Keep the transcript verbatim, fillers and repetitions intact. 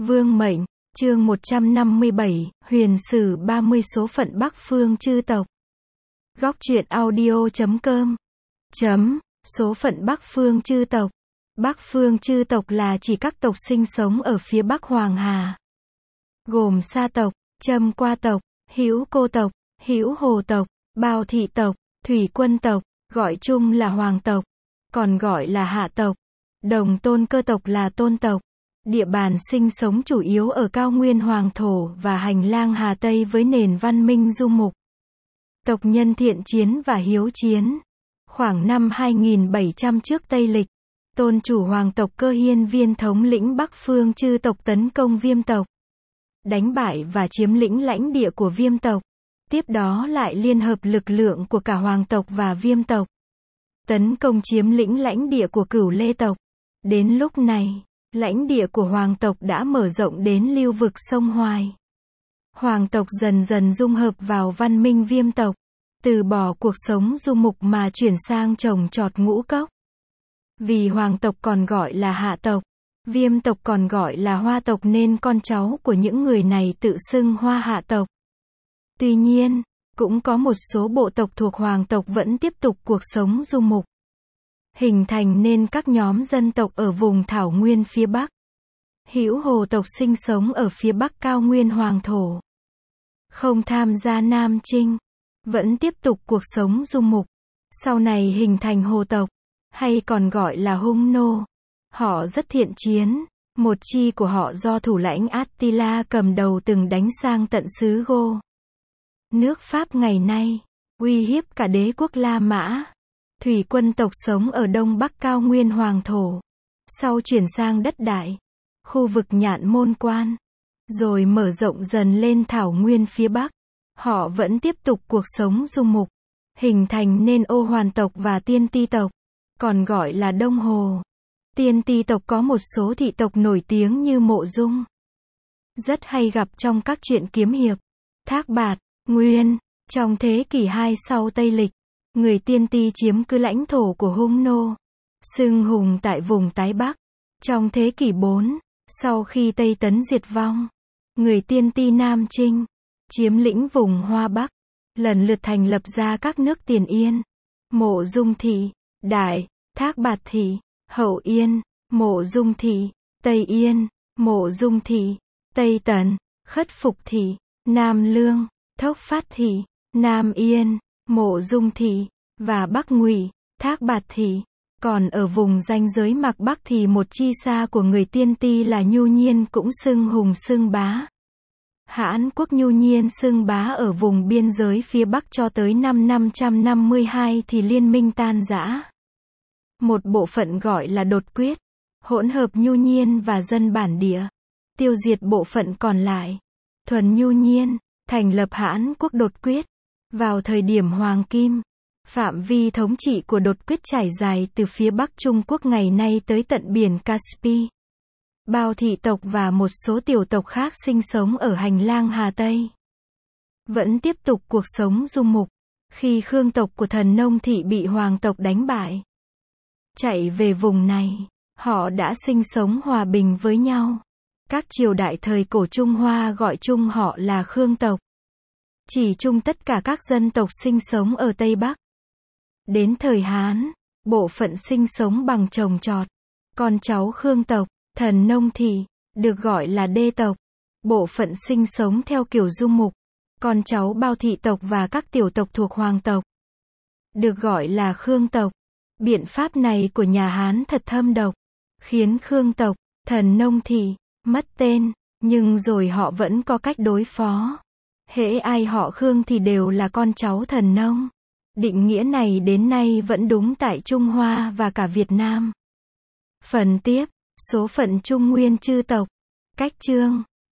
Vương mệnh, chương một trăm năm mươi bảy, huyền sử ba mươi số phận Bắc Phương chư tộc. Góc truyện audio chấm com. Chấm, số phận Bắc Phương chư tộc. Bắc Phương chư tộc là chỉ các tộc sinh sống ở phía Bắc Hoàng Hà. Gồm Sa tộc, Trâm Qua tộc, Hữu Cô tộc, Hữu Hồ tộc, Bao Thị tộc, Thủy Quân tộc, gọi chung là Hoàng tộc, còn gọi là Hạ tộc. Đồng Tôn Cơ tộc là Tôn tộc. Địa bàn sinh sống chủ yếu ở cao nguyên hoàng thổ và hành lang Hà Tây với nền văn minh du mục. Tộc nhân thiện chiến và hiếu chiến. Khoảng năm hai nghìn bảy trăm trước Tây lịch, tôn chủ hoàng tộc Cơ Hiên Viên thống lĩnh Bắc Phương chư tộc tấn công Viêm tộc, đánh bại và chiếm lĩnh lãnh địa của Viêm tộc. Tiếp đó lại liên hợp lực lượng của cả hoàng tộc và Viêm tộc, tấn công chiếm lĩnh lãnh địa của Cửu Lê tộc. Đến lúc này, lãnh địa của hoàng tộc đã mở rộng đến lưu vực sông Hoài. Hoàng tộc dần dần dung hợp vào văn minh Viêm tộc, từ bỏ cuộc sống du mục mà chuyển sang trồng trọt ngũ cốc. Vì hoàng tộc còn gọi là Hạ tộc, Viêm tộc còn gọi là Hoa tộc nên con cháu của những người này tự xưng Hoa Hạ tộc. Tuy nhiên, cũng có một số bộ tộc thuộc hoàng tộc vẫn tiếp tục cuộc sống du mục, hình thành nên các nhóm dân tộc ở vùng thảo nguyên phía Bắc. Hữu Hồ tộc sinh sống ở phía Bắc cao nguyên hoàng thổ, không tham gia Nam Chinh, vẫn tiếp tục cuộc sống du mục. Sau này hình thành Hồ tộc, hay còn gọi là Hung nô. Họ rất thiện chiến, một chi của họ do thủ lãnh Attila cầm đầu từng đánh sang tận xứ Gô, nước Pháp ngày nay, uy hiếp cả đế quốc La Mã. Thủy Quân tộc sống ở đông bắc cao nguyên hoàng thổ, sau chuyển sang đất Đại, khu vực Nhạn Môn Quan, rồi mở rộng dần lên thảo nguyên phía Bắc. Họ vẫn tiếp tục cuộc sống du mục, hình thành nên Ô Hoàn tộc và Tiên Ti tộc, còn gọi là Đông Hồ. Tiên Ti tộc có một số thị tộc nổi tiếng như Mộ Dung, rất hay gặp trong các truyện kiếm hiệp. Thác Bạt, Nguyên. Trong thế kỷ hai sau Tây lịch, người Tiên Ti chiếm cứ lãnh thổ của Hung nô, xưng hùng tại vùng Tái Bắc. Trong thế kỷ bốn, sau khi Tây Tấn diệt vong, người Tiên Ti Nam Chinh, chiếm lĩnh vùng Hoa Bắc, lần lượt thành lập ra các nước Tiền Yên, Mộ Dung thị, Đại, Thác Bạt thị, Hậu Yên, Mộ Dung thị, Tây Yên, Mộ Dung thị, Tây Tần, Khất Phục thị, Nam Lương, Thốc Phát thị, Nam Yên, Mộ Dung thị, và Bắc Ngụy, Thác Bạt thị. Còn ở vùng ranh giới Mạc Bắc thì một chi xa của người Tiên Ti là Nhu Nhiên cũng xưng hùng xưng bá. Hãn quốc Nhu Nhiên xưng bá ở vùng biên giới phía Bắc cho tới năm năm trăm năm mươi hai thì liên minh tan rã. Một bộ phận gọi là Đột Quyết, hỗn hợp Nhu Nhiên và dân bản địa, tiêu diệt bộ phận còn lại, thuần Nhu Nhiên, thành lập Hãn quốc Đột Quyết. Vào thời điểm Hoàng Kim, phạm vi thống trị của Đột Quyết trải dài từ phía Bắc Trung Quốc ngày nay tới tận biển Caspi. Bao thị tộc và một số tiểu tộc khác sinh sống ở hành lang Hà Tây, vẫn tiếp tục cuộc sống du mục. Khi Khương tộc của thần Nông thị bị Hoàng tộc đánh bại, chạy về vùng này, họ đã sinh sống hòa bình với nhau. Các triều đại thời cổ Trung Hoa gọi chung họ là Khương tộc, chỉ chung tất cả các dân tộc sinh sống ở Tây Bắc. Đến thời Hán, bộ phận sinh sống bằng trồng trọt, con cháu Khương tộc, thần Nông thị, được gọi là Đê tộc. Bộ phận sinh sống theo kiểu du mục, con cháu Bao thị tộc và các tiểu tộc thuộc Hoàng tộc, được gọi là Khương tộc. Biện pháp này của nhà Hán thật thâm độc, khiến Khương tộc, thần Nông thị, mất tên, nhưng rồi họ vẫn có cách đối phó. Hễ ai họ Khương thì đều là con cháu thần nông. Định nghĩa này đến nay vẫn đúng tại Trung Hoa và cả Việt Nam. Phần tiếp, số phận Trung Nguyên chư tộc. Cách chương